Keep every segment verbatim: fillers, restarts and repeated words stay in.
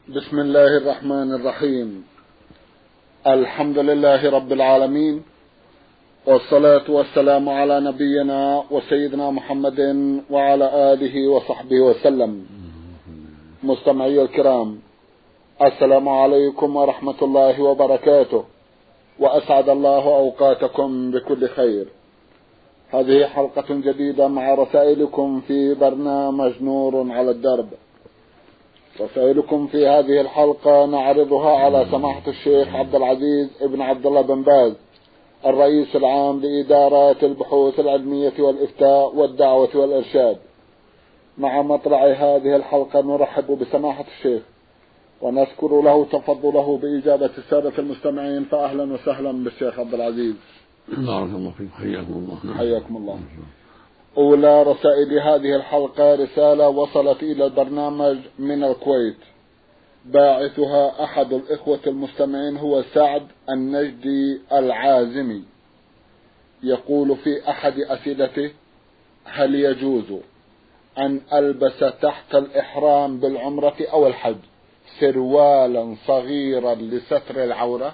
بسم الله الرحمن الرحيم. الحمد لله رب العالمين، والصلاة والسلام على نبينا وسيدنا محمد وعلى آله وصحبه وسلم. مستمعي الكرام، السلام عليكم ورحمة الله وبركاته، وأسعد الله أوقاتكم بكل خير. هذه حلقة جديدة مع رسائلكم في برنامج نور على الدرب. رسائلكم في هذه الحلقة نعرضها على سماحة الشيخ عبد العزيز ابن عبد الله بن باز، الرئيس العام لإدارات البحوث العلمية والإفتاء والدعوة والإرشاد. مع مطلع هذه الحلقة نرحب بسماحة الشيخ ونذكر له تفضله بإجابة السادة المستمعين. فأهلا وسهلا بالشيخ عبد العزيز. بارك الله فيك، حياكم الله. حياكم الله. أولى رسائل هذه الحلقة رسالة وصلت إلى البرنامج من الكويت، باعثها أحد الإخوة المستمعين هو سعد النجدي العازمي. يقول في أحد أسئلته: هل يجوز أن ألبس تحت الإحرام بالعمرة أو الحج سروالا صغيرا لستر العورة؟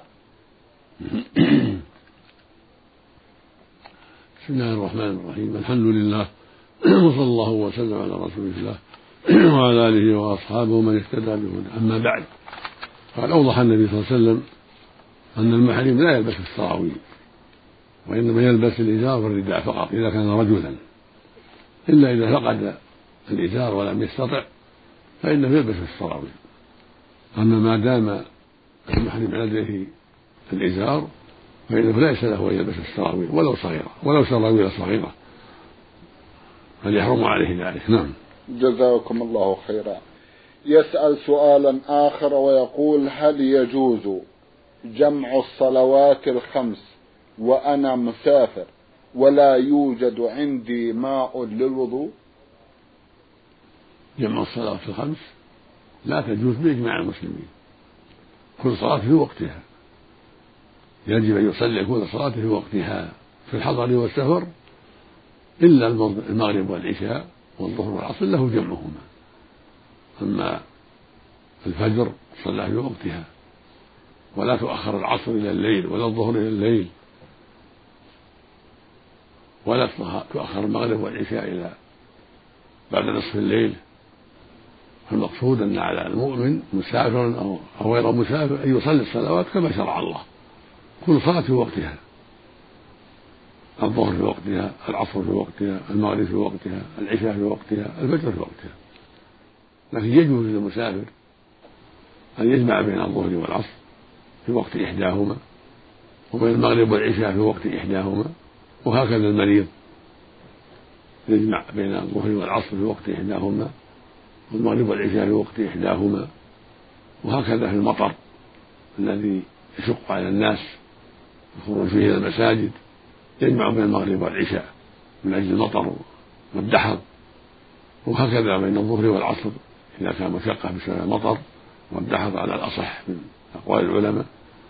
بسم الله الرحمن الرحيم. الحمد لله، وصلى الله وسلم على رسول الله وعلى آله وأصحابه من اهتدى بهداه. أما بعد، قد أوضح النبي صلى الله عليه وسلم أن المحرم لا يلبس السراويل، وإنما يلبس الإزار والرداء فقط إذا كان رجلا، إلا إذا فقد الإزار ولم يستطع فإنه يلبس السراويل. أما ما دام المحرم لديه الإزار فإنه ليس له أن يلبس السراويل ولو صغيرة، ولو سراويل صغيرة، فليحرم عليه ذلك. نعم. جزاكم الله خيرا. يسأل سؤالا آخر ويقول: هل يجوز جمع الصلوات الخمس وأنا مسافر ولا يوجد عندي ماء للوضوء؟ جمع الصلوات الخمس لا تجوز بإجماع المسلمين، كل صلاة في وقتها، يجب أن يصلي كل صلاة في وقتها في الحضر والسفر، إلا المغرب والعشاء والظهر والعصر له جمعهما. أما الفجر صلى في وقتها، ولا تؤخر العصر إلى الليل ولا الظهر إلى الليل، ولا تؤخر المغرب والعشاء إلى بعد نصف الليل. فالمقصود أن على المؤمن مسافر أو غير مسافر أن يصلي الصلوات كما شرع الله، كل صلاة في وقتها، الظهر في وقتها، العصر في وقتها، المغرب في وقتها، العشاء في وقتها، الفجر في وقتها. لكن يجوز للمسافر أن يجمع بين الظهر والعصر في وقت إحداهما، وبين المغرب والعشاء في وقت إحداهما، وهكذا المريض يجمع بين الظهر والعصر في وقت إحداهما، والمغرب والعشاء في وقت إحداهما، وهكذا في المطر الذي يشق على الناس الخروج فيه إلى المساجد، يجمع بين المغرب والعشاء من أجل المطر والدحر، وهكذا بين الظهر والعصر إذا كان مشقة بسبب المطر والدحر على الأصح من أقوال العلماء.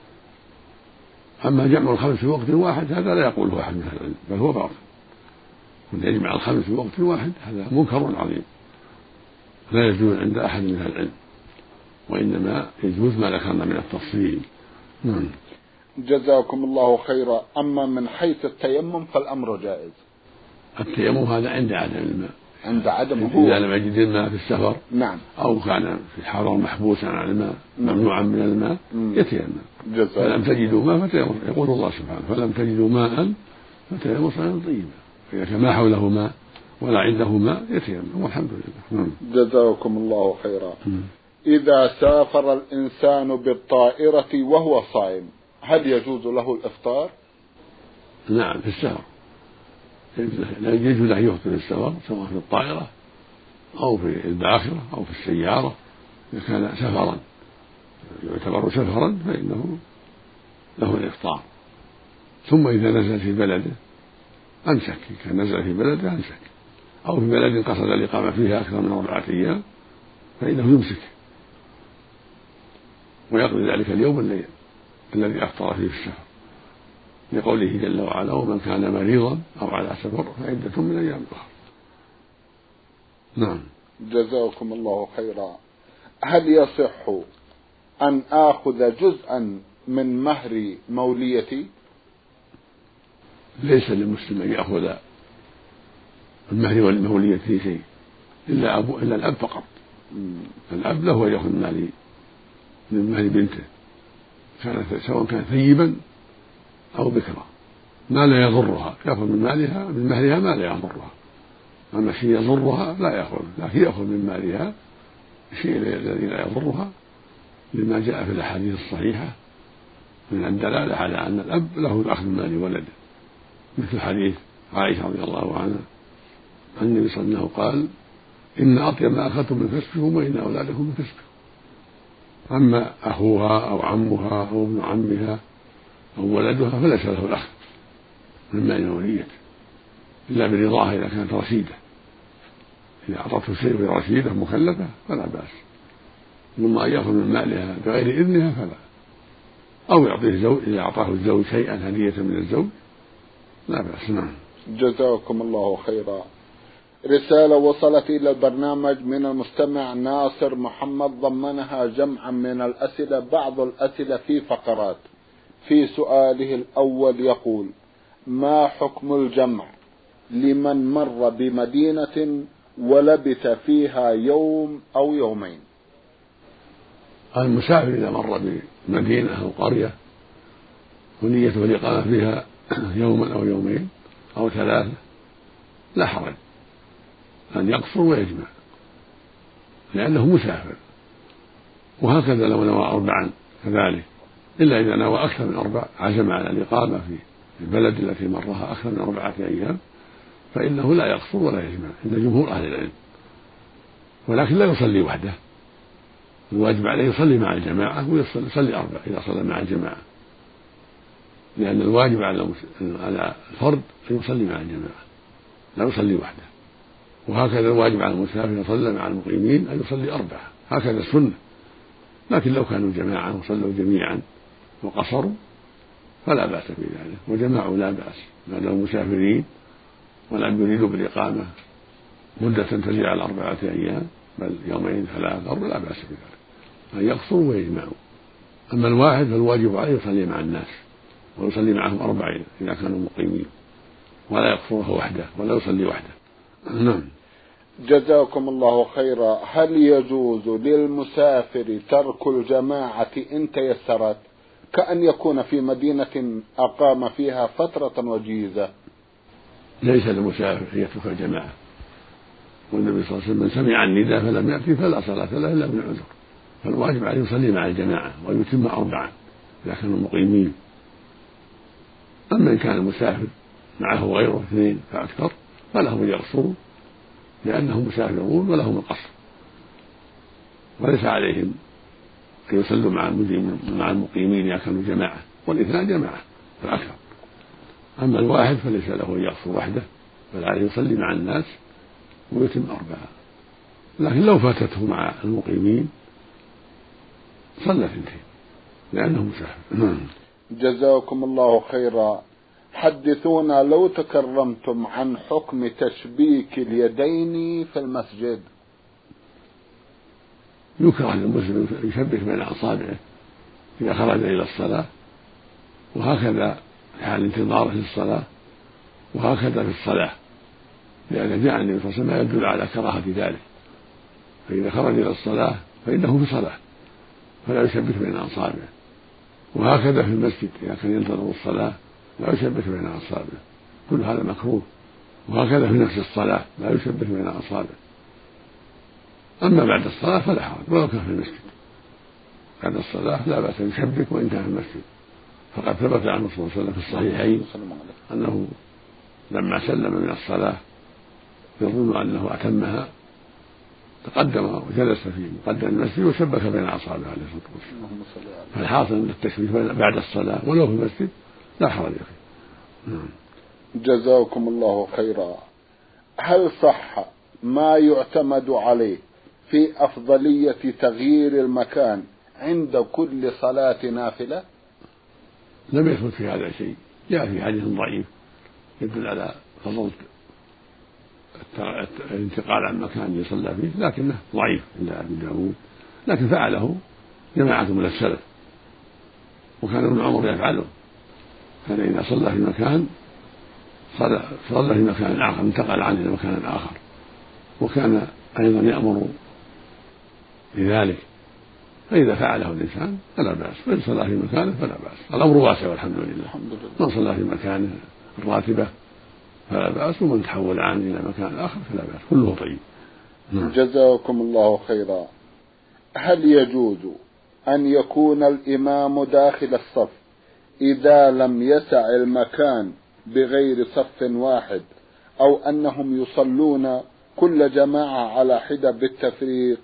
أما جمع الخمس في وقت واحد هذا لا يقوله أحد من أهل العلم، بل هو باطل. من يجمع الخمس في وقت واحد هذا منكر عظيم لا يجوز عند أحد من أهل العلم، وإنما يجوز ما ذكرنا من التفصيل. نعم. جزاكم الله خيرا. أما من حيث التيمم فالأمر جائز. التيمم هذا عند عدم الماء، عند عدم هو إذا لم يجد الماء في السفر. نعم. أو كان في الحضر محبوسا عن الماء، ممنوعا من الماء، يتيمم. فلم تجدوا ماء فتيمم، يقول الله سبحانه: فلم تجدوا ماء فتيمموا صعيدا طيبا. إذا كان ما حوله ماء ولا عنده ماء يتيمم، والحمد لله. جزاكم الله خيرا. إذا سافر الإنسان بالطائرة وهو صائم هل يجوز له الإفطار؟ نعم، في السفر لا يجوز له يفطر في السفر، سواء في الطائرة أو في الباخرة أو في السيارة. إذا كان سفرا يعتبر سفرا فإنه له الإفطار. ثم إذا نزل في بلده أمسك، كان نزل في بلده أمسك، أو في بلد قصد الإقامة فيها أكثر من أربعة أيام فإنه يمسك ويقضي ذلك اليوم الليل الذي أفطر فيه في السفر، لقوله جل وعلا: ومن كان مريضا أو على سفر فعدة من أيام أخرى. نعم. جزاكم الله خيرا. هل يصح أن آخذ جزءا من مهر موليتي؟ ليس للمسلم أن يأخذ المهر والمولية شيء إلا أبو إلا الأب فقط. الأب له أن يأخذ مال من مهر بنته، كان سواء كان ثيبا أو بكرا، ما لا يضرها، يأخذ من مالها من مهرها ما لا يضرها. أما شيء يضرها لا يأخذ، لكن يأخذ من مالها الشيء الذي لا يضرها، لما جاء في الأحاديث الصحيحة من الدلالة على أن الأب له الأخذ من مال ولده، مثل حديث عائشة رضي الله عنها عن النبي صلى الله عليه وسلم قال: إن أطيب ما أخذتم من كسبكم وإن أولادكم من كسبكم. أما أخوها أو عمها أو ابن عمها أو ولدها فليس له الأخذ من مال موليته إلا برضاها إذا كانت رشيدة. إذا أعطته شيء وهي رشيدة مكلفة فلا بأس، ثم أن يأخذ من مالها بغير إذنها فلا، أو يعطيه الزوج إذا أعطاه الزوج شيئا هدية من الزوج لا بأس. نعم. جزاكم الله خيرا. رسالة وصلت إلى البرنامج من المستمع ناصر محمد، ضمنها جمعا من الأسئلة، بعض الأسئلة في فقرات. في سؤاله الأول يقول: ما حكم الجمع لمن مر بمدينة ولبث فيها يوم أو يومين؟ المسافر إذا مر بمدينة أو قرية ونيته الإقامة فيها يوما أو يومين أو ثلاثة لا حرج أن يقصر ويجمع، لأنه مسافر. وهكذا لو نوى أربعا كذلك، إلا إذا نوى أكثر من أربع، عزم على الإقامة في البلد التي مرها أكثر من أربعة أيام، فإنه لا يقصر ولا يجمع عند جمهور أهل العلم. ولكن لا يصلي وحده، الواجب عليه يصلي مع الجماعة ويصلي أربع إذا صلى مع الجماعة، لأن الواجب على الفرد أن يصلي مع الجماعة لا يصلي وحده. وهكذا الواجب على المسافر يصلي مع المقيمين أن يصلي أربعة، هكذا السنة. لكن لو كانوا جماعة وصلوا جميعا وقصروا فلا بأس بذلك، وجماعوا لا بأس ما داموا مسافرين ولم يريدوا بالإقامة مدة تزيد على أربعة أيام بل يومين ثلاثة لا بأس بذلك، أن يقصروا ويجمعوا. أما الواحد فالواجب عليه يصلي مع الناس ويصلي معهم أربعين إذا كانوا مقيمين، ولا يقصرها وحده ولا يصلي وحده. نعم. جزاكم الله خيرا. هل يجوز للمسافر ترك الجماعة إن تيسرت، كأن يكون في مدينة أقام فيها فترة وجيزة؟ ليس للمسافر أن يترك الجماعة، والنبي صلى الله عليه وسلم من سمع النداء فلم يأتي فلا صلاة له إلا من عذر، فالواجب عليه يصلي مع الجماعة ويتم أربعا إذا كانوا مقيمين. أما إن كان المسافر معه غيره اثنين فأكثر فلهم أن يقصروا لأنهم مسافرون ولهم القصر، وليس عليهم أن يصلوا مع المقيمين إذا كانوا جماعة، والاثنان جماعة فأكثر. أما الواحد فليس له أن يقصر وحده بل عليه يصلي مع الناس ويتم أربعة، لكن لو فاتته مع المقيمين صلى اثنتين لأنه مسافر. جزاكم الله خيرا. حدثونا لو تكرمتم عن حكم تشبيك اليدين في المسجد. يكره للمسلم يشبك بين أصابعه إذا خرج إلى الصلاة، وهكذا في حال انتظاره للصلاة، وهكذا في الصلاة، لأن جاء النبي صلى الله عليه وسلم يدل على كراهة ذلك. فإذا خرج إلى الصلاة فإنه في صلاة فلا يشبك بين أصابعه، وهكذا في المسجد إذا كان ينتظر الصلاة لا يشبك بين أصابعه، كل هذا مكروه. وهكذا في نفس الصلاة لا يشبك بين أصابعه. أما بعد الصلاة فلا حرج ولو كان في المسجد، بعد الصلاة لا بأس يشبك وإن كان في المسجد. فقد ثبت عنه صلى الله عليه وسلم في الصحيحين أنه لما سلم من الصلاة يظن أنه أتمها تقدم وجلس في مقدم المسجد وشبك بين أصابعه عليه الصلاة والسلام. فالحاصل أن التشبيك بعد الصلاة ولو في المسجد لا حرج فيه. جزاكم الله خيرا. هل صح ما يعتمد عليه في أفضلية تغيير المكان عند كل صلاة نافلة؟ لم يثبت في هذا شيء، جاء في حديث ضعيف يدل على فضل الانتقال عن مكان يصلى فيه، لكنه ضعيف عند أبي داود، لكن فعله جماعة من السلف، وكان ابن عمر يفعله، كان إذا صلى في مكان صلى في مكان آخر انتقل عنه إلى مكان آخر، وكان أيضا يأمر بذلك، فإذا فعله الإنسان فلا بأس، وإن صلى في مكانه فلا بأس، الأمر واسع والحمد لله. من صلى في مكانه الراتبة فلا بأس، ومن تحول عنه إلى مكان آخر فلا بأس، كله طيب. جزاكم الله خيرا. هل يجوز أن يكون الإمام داخل الصف إذا لم يسع المكان بغير صف واحد، أو أنهم يصلون كل جماعة على حدة بالتفريق؟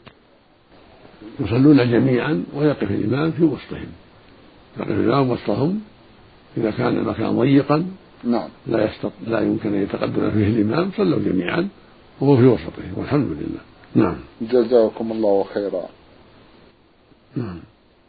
يصلون جميعا ويقف الإمام في وسطهم، يقف الإمام وسطهم إذا كان المكان ضيقا نعم لا, يستط... لا يمكن أن يتقدم فيه الإمام، صلوا جميعا وهو في وسطهم والحمد لله. نعم. جزاكم الله خيرا. نعم.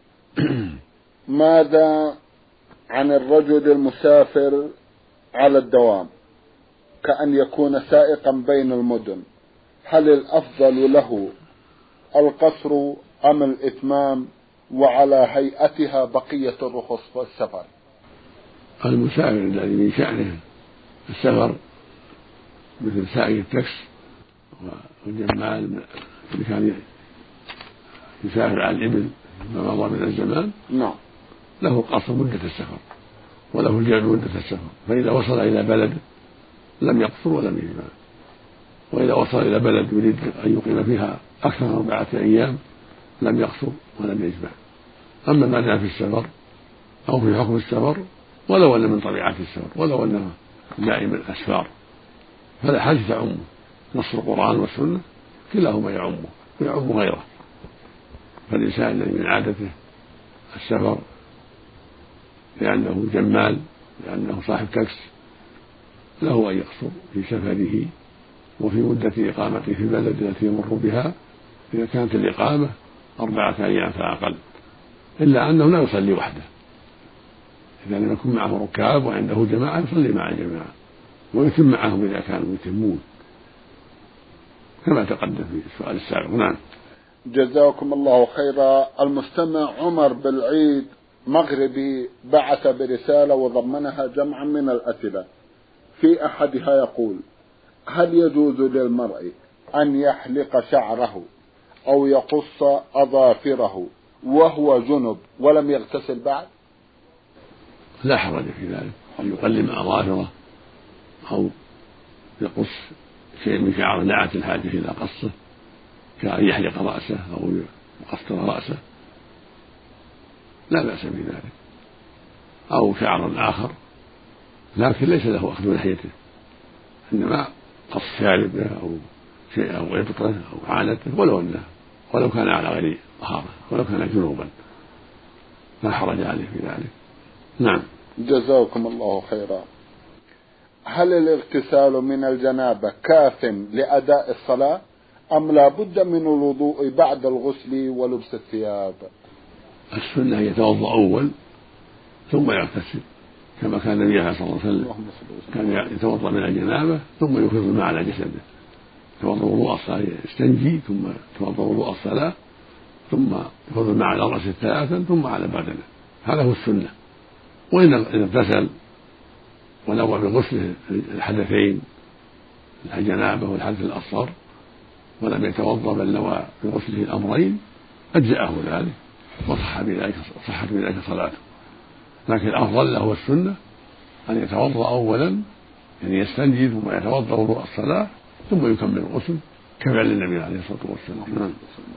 ماذا عن الرجل المسافر على الدوام كأن يكون سائقا بين المدن؟ هل الأفضل له القصر أم الإتمام؟ وعلى هيئتها بقية الرخص والسفر. المسافر الذي من شأنه السفر مثل سائق التاكس والجمال اللي كان يسافر على الإبل ما مضى من الزمان، نعم، له القصر مدة السفر وله الجمع مدة السفر، فإذا وصل إلى بلد لم يقصر ولم يجمع، وإذا وصل إلى بلد يريد أن يقيم فيها أكثر من أربعة أيام لم يقصر ولم يجمع. أما ما دام في السفر أو في حكم السفر ولو أن من طبيعة السفر ولو أنه دائم الأسفار فلا حاجة تعمه، نص القرآن والسنة كلاهما يعمه ويعم غيره. فالإنسان الذي من عادته السفر لأنه جمال لأنه صاحب تاكس له أن يقصر في سفره وفي مدة إقامته في البلد التي يمر بها إذا كانت الإقامة أربعة أيام فأقل، إلا أنه لا يصلي وحده، إذا لم يكن معه ركاب وعنده جماعة يصلي مع الجماعة ويتم معهم إذا كانوا يتمون كما تقدم في السؤال السابق. نعم. جزاكم الله خيرا. المستمع عمر بالعيد مغربي بعث برسالة وضمنها جمعا من الأسئلة، في أحدها يقول: هل يجوز للمرء أن يحلق شعره أو يقص أظافره وهو جنب ولم يغتسل بعد؟ لا حرج في ذلك، أن يقلم أظافره أو يقص شيء من شعره دعت الحاجة إلى قصه، كأن يحلق رأسه أو يقصر رأسه لا بأس بذلك، أو شعر آخر، لكن ليس له أخذ لحيته، إنما قص شاربه أو شيء أو إبطه أو عانته ولو أنه ولو كان على غير طهارة ولو كان جنوبا لا حرج عليه في ذلك. نعم. جزاكم الله خيرا. هل الاغتسال من الجنابة كاف لأداء الصلاة أم لا بد من الوضوء بعد الغسل ولبس الثياب؟ السنة أن يتوضأ أول ثم يغتسل، كما كان النبي صلى الله عليه وسلم كان يتوضأ من الجنابة ثم يفيض الماء على جسده، يتوضأ وضوء الصلاة يستنجي ثم يتوضأ وضوء الصلاة ثم يفيض الماء على رأسه ثلاثا ثم على بدنه، هذا هو السنة. وإن اغتسل ونوى بغسل الحدثين الجنابة والحدث الأصغر ولم يتوضأ بل نوى بغسله الأمرين أجزأه ذلك وصح بذلك صحت بذلك صلاته، لكن الأفضل له السنة أن يتوضأ أولا، يعني يستنجي ثم يتوضأ وضوء الصلاة ثم يكمل الغسل كفعل النبي عليه الصلاة والسلام.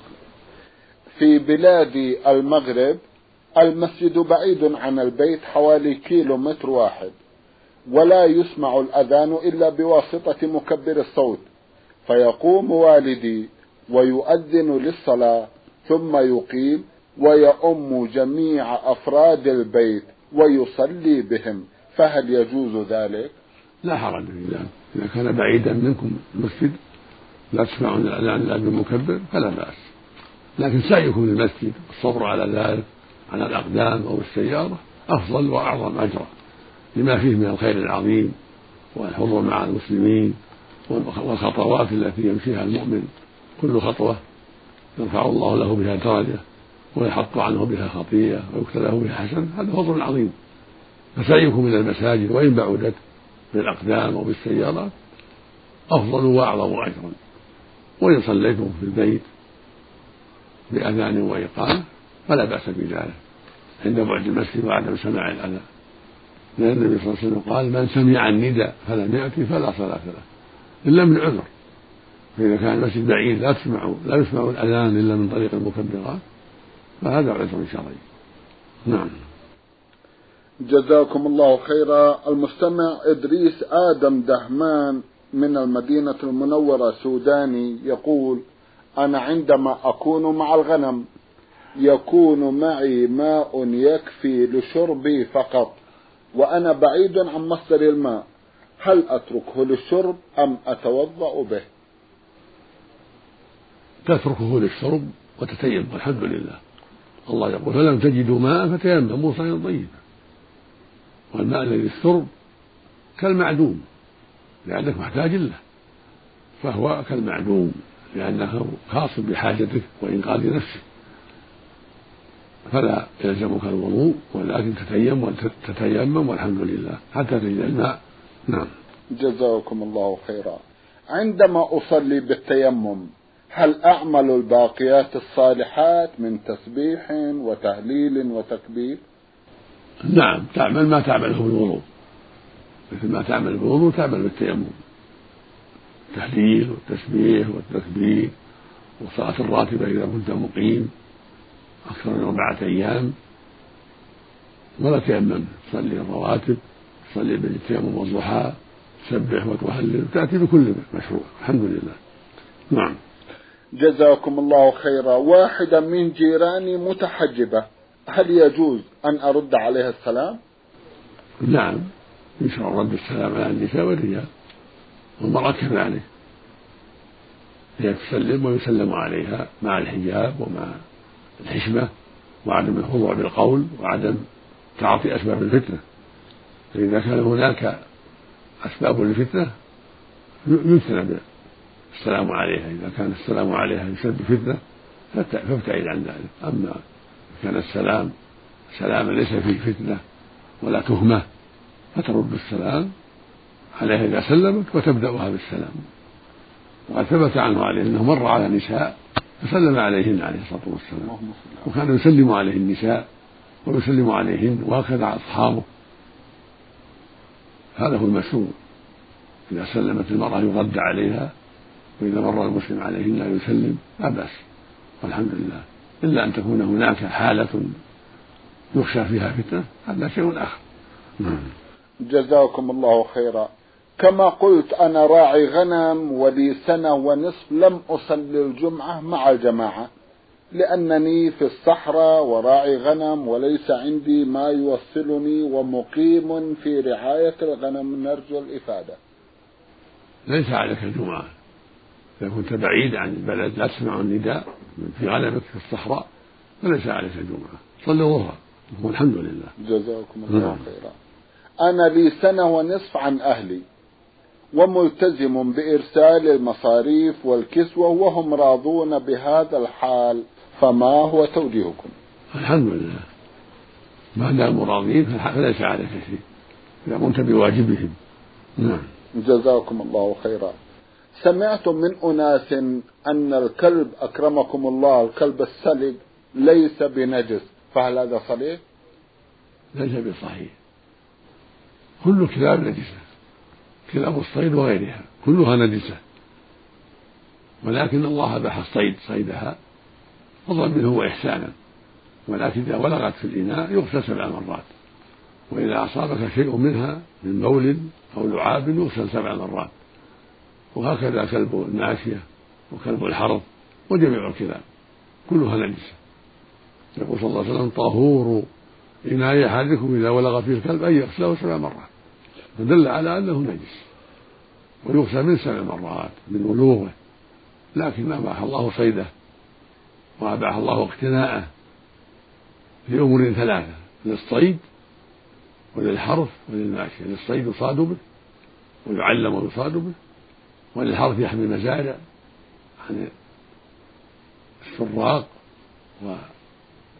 في بلاد المغرب المسجد بعيد عن البيت حوالي كيلو متر واحد، ولا يسمع الأذان إلا بواسطة مكبر الصوت، فيقوم والدي ويؤذن للصلاة ثم يقيم ويؤم جميع أفراد البيت ويصلي بهم، فهل يجوز ذلك؟ لا حرج في ذلك، إذا كان بعيدا منكم المسجد لا تسمعون الأذان إلا بالمكبر فلا بأس، لكن سعيكم للمسجد الصبر على ذلك على الأقدام أو السيارة أفضل وأعظم أجرا لما فيه من الخير العظيم والحضور مع المسلمين والخطوات التي يمشيها المؤمن، كل خطوة يرفع الله له بها درجة ويحط عنه بها خطيئة ويكتب له بها حسن، هذا فضل عظيم. فسعيكم إلى المساجد وإن بعدت بالأقدام أو بالسيارات أفضل وأعظم أجرا. وإن صليتم في البيت بأذان وإقامة فلا بأس بذلك عند بعد المسجد وعدم سماع الأذان، لأن النبي صلى الله عليه وسلم قال: من سمع النداء فلم يأتي فلا صلاة له إلا من عذر. فإذا كان المسجد بعيد لا تسمع لا يسمع الأذان إلا من طريق المكبرات فهذا عذر شرعي. نعم. جزاكم الله خيرا. المستمع إدريس آدم دهمان من المدينة المنورة سوداني يقول: أنا عندما أكون مع الغنم يكون معي ماء يكفي لشربي فقط وأنا بعيد عن مصدر الماء، هل أتركه للشرب أم أتوضأ به؟ تتركه للشرب وتتيمم، والحمد لله. الله يقول: فلم تجدوا ماء فتيمموا صعيدا طيبا. والماء الذي للشرب كالمعدوم لأنك محتاج له، فهو كالمعدوم لأنه خاص بحاجتك وإنقاذ نفسك، فلا يلزمك الوضوء ولكن تتيمم وتتيمم والحمد لله حتى تجد الماء. نعم. جزاكم الله خيرا. عندما أصلي بالتيمم هل أعمل الباقيات الصالحات من تسبيح وتهليل وتكبير؟ نعم، تعمل ما تعمله بالوضوء، مثل ما تعمل بالوضوء تعمل بالتيمم، التهليل والتسبيح والتكبير والصلاة الراتبة إذا كنت مقيم أكثر من أربعة أيام، ولا تيمم، تصلي الرواتب، تصلي بالتيمم والضحى، تسبح وتهلل، تأتي بكل مشروع. الحمد لله. نعم. جزاكم الله خيرا. واحدة من جيراني متحجبة، هل يجوز أن أرد عليها السلام؟ نعم، يشرع رد السلام على النساء والرجال، والمرأة كذلك، هي تسلم ويسلم عليها مع الحجاب ومع الحشمة وعدم الخضوع بالقول وعدم تعاطي أسباب الفتنة. فإذا كان هناك أسباب للفتنة يجتنب السلام عليها، إذا كان السلام عليها يسبب فتنة فابتعد عن ذلك. أما كان السلام سلاما ليس فيه فتنة ولا تهمة فترد السلام عليها إذا سلمت وتبدأها بالسلام. وقد ثبت عنه عليه أنه مر على نساء فسلم عليهن عليه الصلاة والسلام، وكان يسلم عليه النساء ويسلم عليهن وهكذا أصحابه. هذا هو المشروع، إذا سلمت المرأة يرد عليها، وإذا مر المسلم عليهن لا يسلم لا بأس، والحمد لله، إلا أن تكون هناك حالة يخشى فيها فتنة هذا شيء آخر. جزاكم الله خيرا. كما قلت أنا راعي غنم ولي سنة ونصف لم أصلي الجمعة مع الجماعة لأنني في الصحراء وراعي غنم وليس عندي ما يوصلني ومقيم في رعاية الغنم، نرجو الإفادة. ليس عليك الجمعة إذا كنت بعيد عن البلد لا تسمع النداء في غنمك في الصحراء فليس عليك الجمعة، صل الظهر والحمد لله. جزاكم الله خيرا. أنا لي سنة ونصف عن أهلي وملتزم بإرسال المصاريف والكسوة وهم راضون بهذا الحال، فما هو توجيهكم؟ الحمد لله، ما داموا راضين فليس عليك شيء إذا قمت بواجبهم. نعم. جزاكم الله خيرا. سمعت من أناس أن الكلب أكرمكم الله الكلب السلج ليس بنجس، فهل هذا صحيح؟ ليس بصحيح، كل كلاب نجسة، كلاب الصيد وغيرها كلها نجسة، ولكن الله أباح الصيد صيدها فضلا منه وإحسانا، ولكن إذا ولغت في الإناء يغسل سبع مرات، وإذا أصابك شيء منها من بول أو لعاب يغسل سبع مرات، وهكذا كلب الماشية وكلب الحرث وجميع الكلاب كلها نجسة. يقول صلى الله عليه وسلم: طهور إناء أحدكم إذا ولغ فيه الكلب أن يغسله سبع مرات، فدل على أنه نجس ويغسل من سبع مرات من ولوغه، لكن أباح الله صيده وأباح الله اقتناءه لأمور ثلاثة: للصيد وللحرث وللماشية. للصيد يصاد به ويعلم ويصاد به، وللحرث يحمي المزارع عن السراق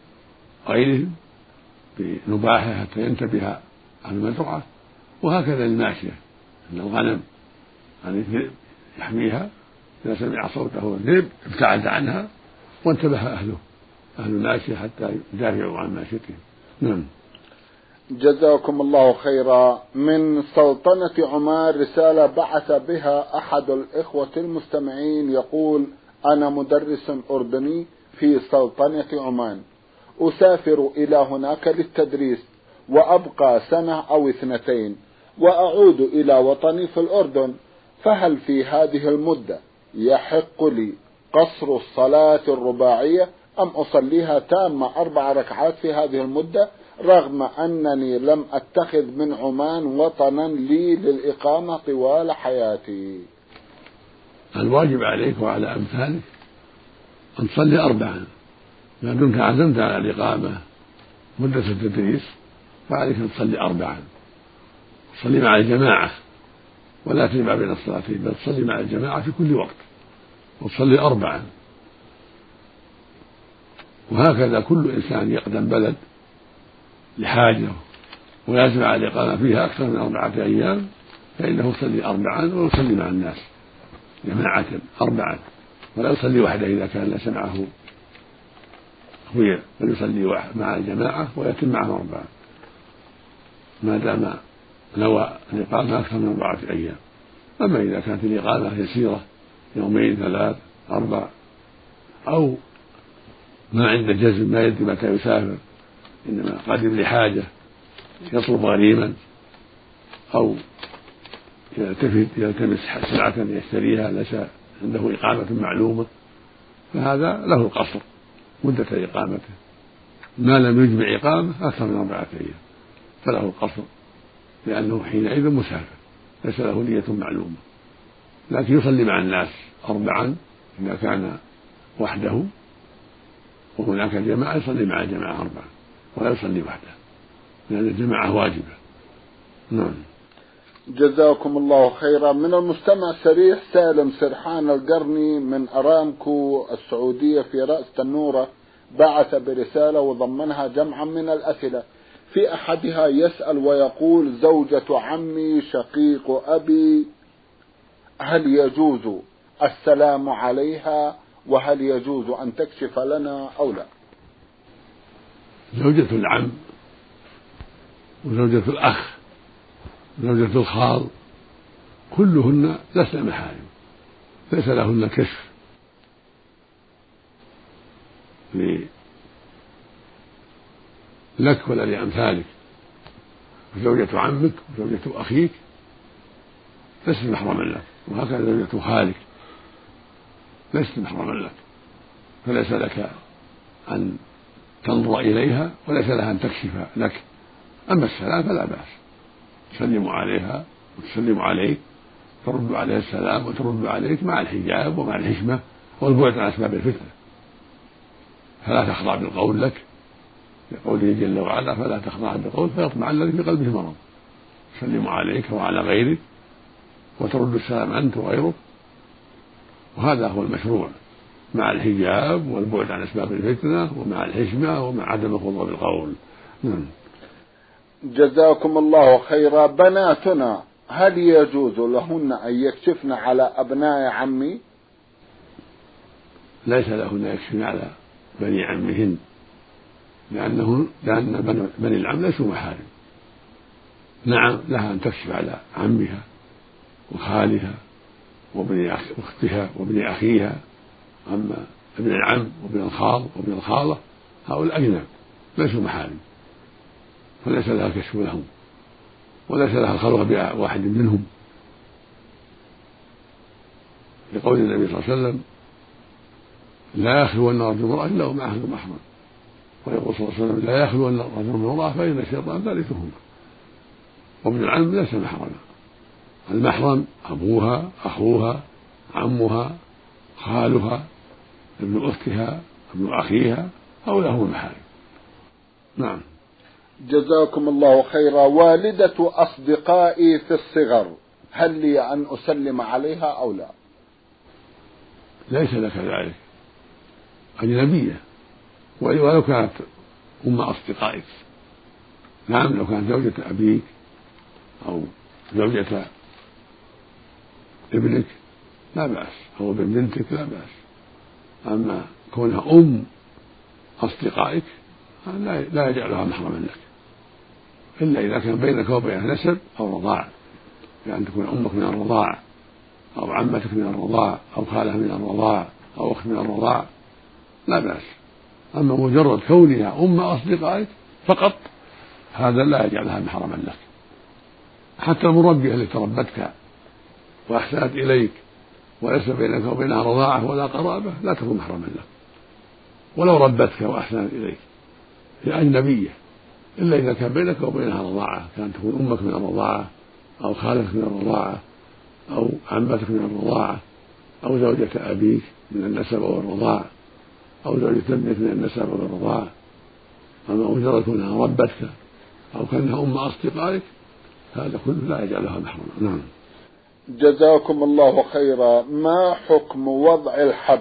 غيرهم بنباحه حتى ينتبه عن المزرعة. وهكذا الماشية، أن الغنم عن الذئب يحميها، إذا سمع صوته الذئب ابتعد عنها وانتبه أهله أهل الماشية حتى يدافعوا عن ماشيتهم. نعم. جزاكم الله خيرا. من سلطنة عمان رسالة بعث بها أحد الإخوة المستمعين يقول: أنا مدرس أردني في سلطنة عمان، أسافر إلى هناك للتدريس وأبقى سنة أو اثنتين وأعود إلى وطني في الأردن، فهل في هذه المدة يحق لي قصر الصلاة الرباعية أم أصليها تامة أربع ركعات في هذه المدة، رغم أنني لم أتخذ من عمان وطنا لي للإقامة طوال حياتي؟ الواجب عليك وعلى أمثالك أن تصلي أربعا، ما دمت عزمت على الإقامة مدة التدريس فعليك أن تصلي أربعا، تصلي مع الجماعة ولا تجمع بين الصلاتين، بل تصلي مع الجماعة في كل وقت وتصلي أربعا. وهكذا كل إنسان يقدم بلد لحاجة ويعزم على الإقامة فيها أكثر من أربعة أيام فإنه يصلي أربعا ويصلي مع الناس جماعة أربعا، ولا يصلي وحده إذا كان ليس معه أخويا، بل يصلي مع الجماعة ويتم معه أربعا ما دام نوى الإقامة أكثر من أربعة أيام. أما إذا كانت الإقامة يسيرة يومين ثلاث أربع، أو ما عنده جزم ما يدري متى يسافر، إنما قادم لحاجة يطلب غريما أو يلتفت يلتمس سلعة يشتريها ليس عنده إقامة معلومة، فهذا له القصر مدة إقامته، ما لم يجمع إقامة أكثر من أربعة أيام فله القصر، لأنه حينئذ مسافر ليس له نية معلومة. لكن يصلي مع الناس أربعا إذا كان وحده، وهناك جماعة يصلي مع الجماعة أربعا ولا يصلي وحده، لأن الجماعة واجبة. نعم. جزاكم الله خيرا. من المستمع سريح سالم سرحان القرني من أرامكو السعودية في رأس تنورة بعث برسالة وضمنها جمعا من الأسئلة. في أحدها يسأل ويقول: زوجة عمي شقيق أبي، هل يجوز السلام عليها، وهل يجوز أن تكشف لنا أو لا؟ زوجة العم وزوجة الأخ وزوجة الخال كلهن لسن محارم، ليس لهن كشف لك ولا لأمثالك. وزوجة عمك وزوجة أخيك ليست محرما لك، وهكذا زوجة خالك ليست محرما لك، فليس لك أن تنظر إليها وليس لها أن تكشف لك. أما السلام فلا بأس، تسلم عليها وتسلم عليك، ترد عليها السلام وترد عليك مع الحجاب ومع الحشمة والبعد عن أسباب الفتنة، فلا تخضع بالقول لك لقوله جل وعلا: فلا تخضع بالقول فيطمع الذي في قلبه مرض. تسلم عليك وعلى غيرك وترد السلام أنت وغيرك، وهذا هو المشروع مع الحجاب والبعد عن أسباب الفتنة ومع الحشمة ومع عدم الخضوع بالقول. نعم. جزاكم الله خيرا. بناتنا هل يجوز لهن أن يكشفن على أبناء عمي؟ ليس لهن يكشفن على بني عمهن، لأنه لأن بني العم ليسوا محارم. نعم لها أن تكشف على عمها وخالها وابن أختها وابن أخيها، أما ابن العم وابن الخال وابن الخالة هؤلاء أجنب ليسوا محارم، فليس لها كشف لهم وليس لها الخلوة بواحد منهم، لقول النبي صلى الله عليه وسلم: لا يخلون رجل امرأة إلا ومعه ذو محرم. ويقول صلى الله عليه وسلم: لا يخلون رجل امرأة فإن الشيطان ثالثهما. وابن العم ليس محرما، المحرم أبوها أخوها عمها خالها ابن أختها ابن أخيها، هؤلاء هم المحارم. نعم. جزاكم الله خيرا. والدة أصدقائي في الصغر هل لي أن أسلم عليها أو لا؟ ليس لك ذلك، أجنبية، ولو كانت أم أصدقائك. نعم لو كانت زوجة أبيك أو زوجة ابنك لا بأس، أو ابن بنتك لا بأس. أما كونها أم أصدقائك لا يجعلها محرما لك إلا إذا كان بينك وبينها نسب أو رضاع، يعني تكون أمك من الرضاع أو عمتك من الرضاع أو خالها من الرضاع أو أخت من الرضاع لا بأس. أما مجرد كونها أم أصدقائك فقط هذا لا يجعلها محرما لك. حتى المربية التي تربتك وأحسنت إليك وليس بينك وبينها رضاعة ولا قرابة لا تكون محرما لك، ولو ربتك وأحسنت إليك هي أجنبية، إلا إذا كان بينك وبينها رضاعة، كانت تكون أمك من الرضاعة أو خالتك من الرضاعة أو عمتك من الرضاعة أو زوجة أبيك من النسب والرضاعة أو زوجة ابنك من النسب والرضاعة. أما مجرد كونها ربتك أو كانها أم أصدقائك هذا كله لا يجعلها محرما. نعم. جزاكم الله خيرا. ما حكم وضع الحب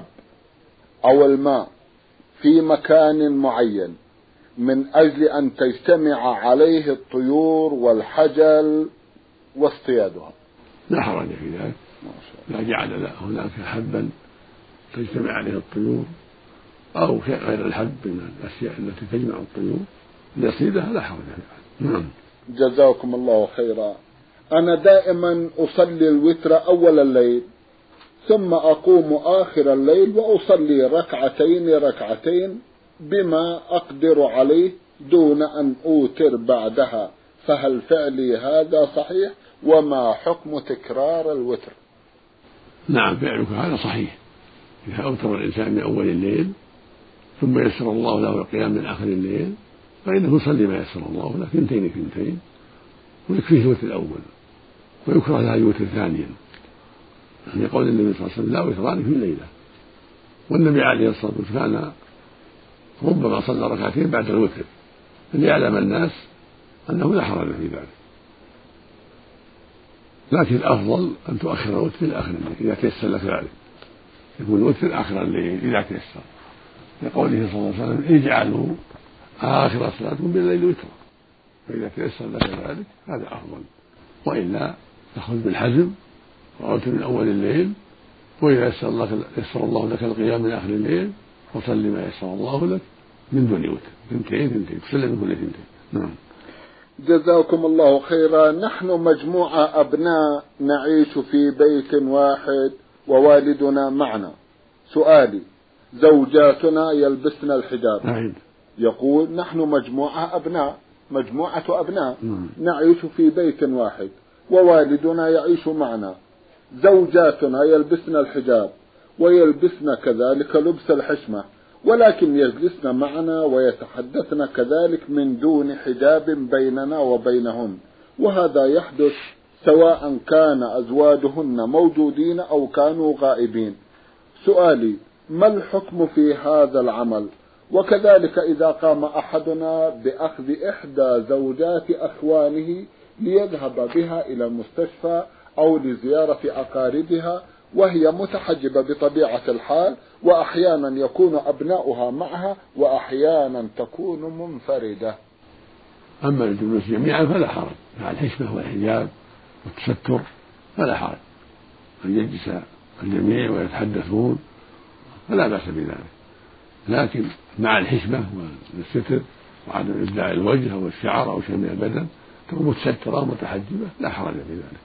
أو الماء في مكان معين من أجل أن تجتمع عليه الطيور والحجل واصطيادها؟ لا حرج في ذلك، لا جعل هناك حبا تجتمع عليه الطيور أو شيء غير الحب من الأشياء التي تجمع الطيور ليصيدها لا حرج فيها. نعم. جزاكم الله خيرا. أنا دائما أصلي الوتر أول الليل ثم أقوم آخر الليل وأصلي ركعتين ركعتين بما أقدر عليه دون أن أوتر بعدها، فهل فعلي هذا صحيح؟ وما حكم تكرار الوتر؟ نعم فعلك هذا صحيح. إذا أوتر الإنسان من أول الليل ثم يسر الله له القيام من آخر الليل فإنه يصلي ما يسر الله له ثنتين ثنتين ويكفيه الوتر الأول ويكره لها الوتر ثانيا، يعني قول النبي صلى الله عليه وسلم لا وتران في الليلة. والنبي عليه الصلاة والسلام كان ربما صلى ركعتين بعد الوتر ليعلم الناس أنه لا حرج في ذلك، لكن الأفضل أن تؤخر الوتر إلى آخر الليل إذا تيسر لك ذلك، يكون الوتر آخر الليل إذا تيسر، لقوله صلى الله عليه وسلم اجعلوا آخر صلاتكم بالليل وترا، فإذا تيسر لك ذلك هذا أفضل، وإلا تأخذ بالحزم وأوتر من أول الليل، وإذا يسر, لك يسر الله لك القيام من آخر الليل وصل ما يسر الله لك من دون وتر ثنتين ثنتين تسلم من كل ثنتين. نعم. جزاكم الله خيرا. نحن مجموعة أبناء نعيش في بيت واحد ووالدنا معنا. سؤالي: زوجاتنا يلبسن الحجاب. نعم. يقول نحن مجموعة أبناء مجموعة أبناء نعم. نعيش في بيت واحد ووالدنا يعيش معنا. زوجاتنا يلبسن الحجاب ويلبسن كذلك لبس الحشمة، ولكن يجلسن معنا ويتحدثن كذلك من دون حجاب بيننا وبينهن، وهذا يحدث سواء كان أزواجهن موجودين أو كانوا غائبين. سؤالي: ما الحكم في هذا العمل؟ وكذلك إذا قام أحدنا بأخذ إحدى زوجات أخوانه ليذهب بها إلى المستشفى أو لزيارة أقاربها وهي متحجبة بطبيعة الحال، وأحيانا يكون أبناؤها معها وأحيانا تكون منفردة. أما الجلوس جميعا فلا حرج مع الحشمة والحجاب والتستر، فلا حرج أن يجلس الجميع ويتحدثون فلا بأس بذلك، لكن مع الحشمة والستر وعدم إبداع الوجه أو الشعر أو شيء من البدن تكون متسترة ومتحجبة لا حرج في ذلك.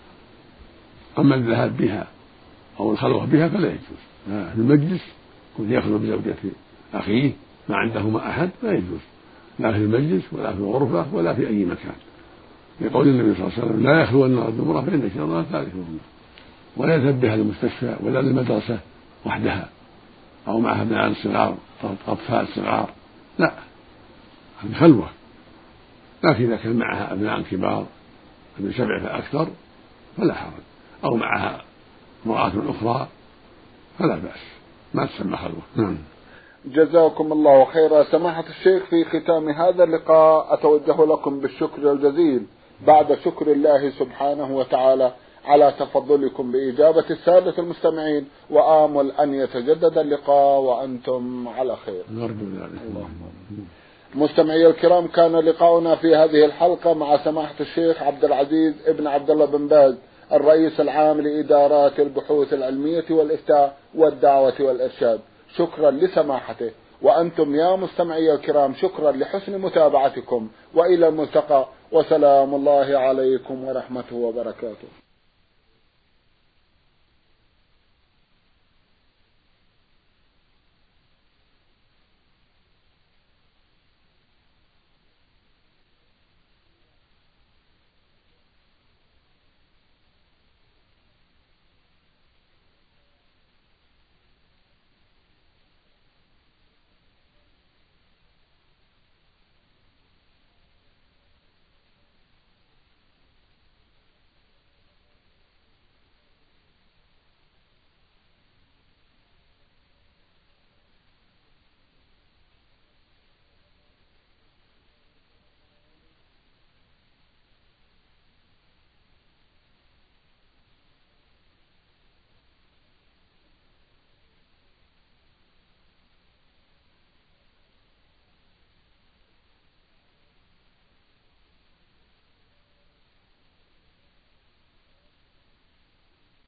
أما الذهاب بها أو الخلوة بها فلا يجوز. في المجلس يكون يخلو بزوجة أخيه ما عندهما أحد لا يجوز، لا في المجلس ولا في الغرفة ولا في أي مكان، لقول النبي صلى الله عليه وسلم لا يخلون رجل امرأة فإن الشيطان ثالثهما، ولا يذهب بها للمستشفى ولا للمدرسة وحدها أو معها ابناء صغار أطفال صغار، لا هذه خلوة. لكن إذا كان معها أبناء كبار من سبع فأكثر فلا حرج، أو معها امرأة أخرى فلا بأس، ما تسمى خلوة. نعم. جزاكم الله خيرا. سماحة الشيخ، في ختام هذا اللقاء أتوجه لكم بالشكر الجزيل بعد شكر الله سبحانه وتعالى على تفضلكم بإجابة السادة المستمعين، وآمل أن يتجدد اللقاء وأنتم على خير. نرجو ذلك. مستمعي الكرام، كان لقاؤنا في هذه الحلقة مع سماحة الشيخ عبد العزيز ابن عبد الله بن باز، الرئيس العام لإدارات البحوث العلمية والإفتاء والدعوة والإرشاد. شكرا لسماحته، وأنتم يا مستمعي الكرام شكرا لحسن متابعتكم، وإلى الملتقى، وسلام الله عليكم ورحمته وبركاته.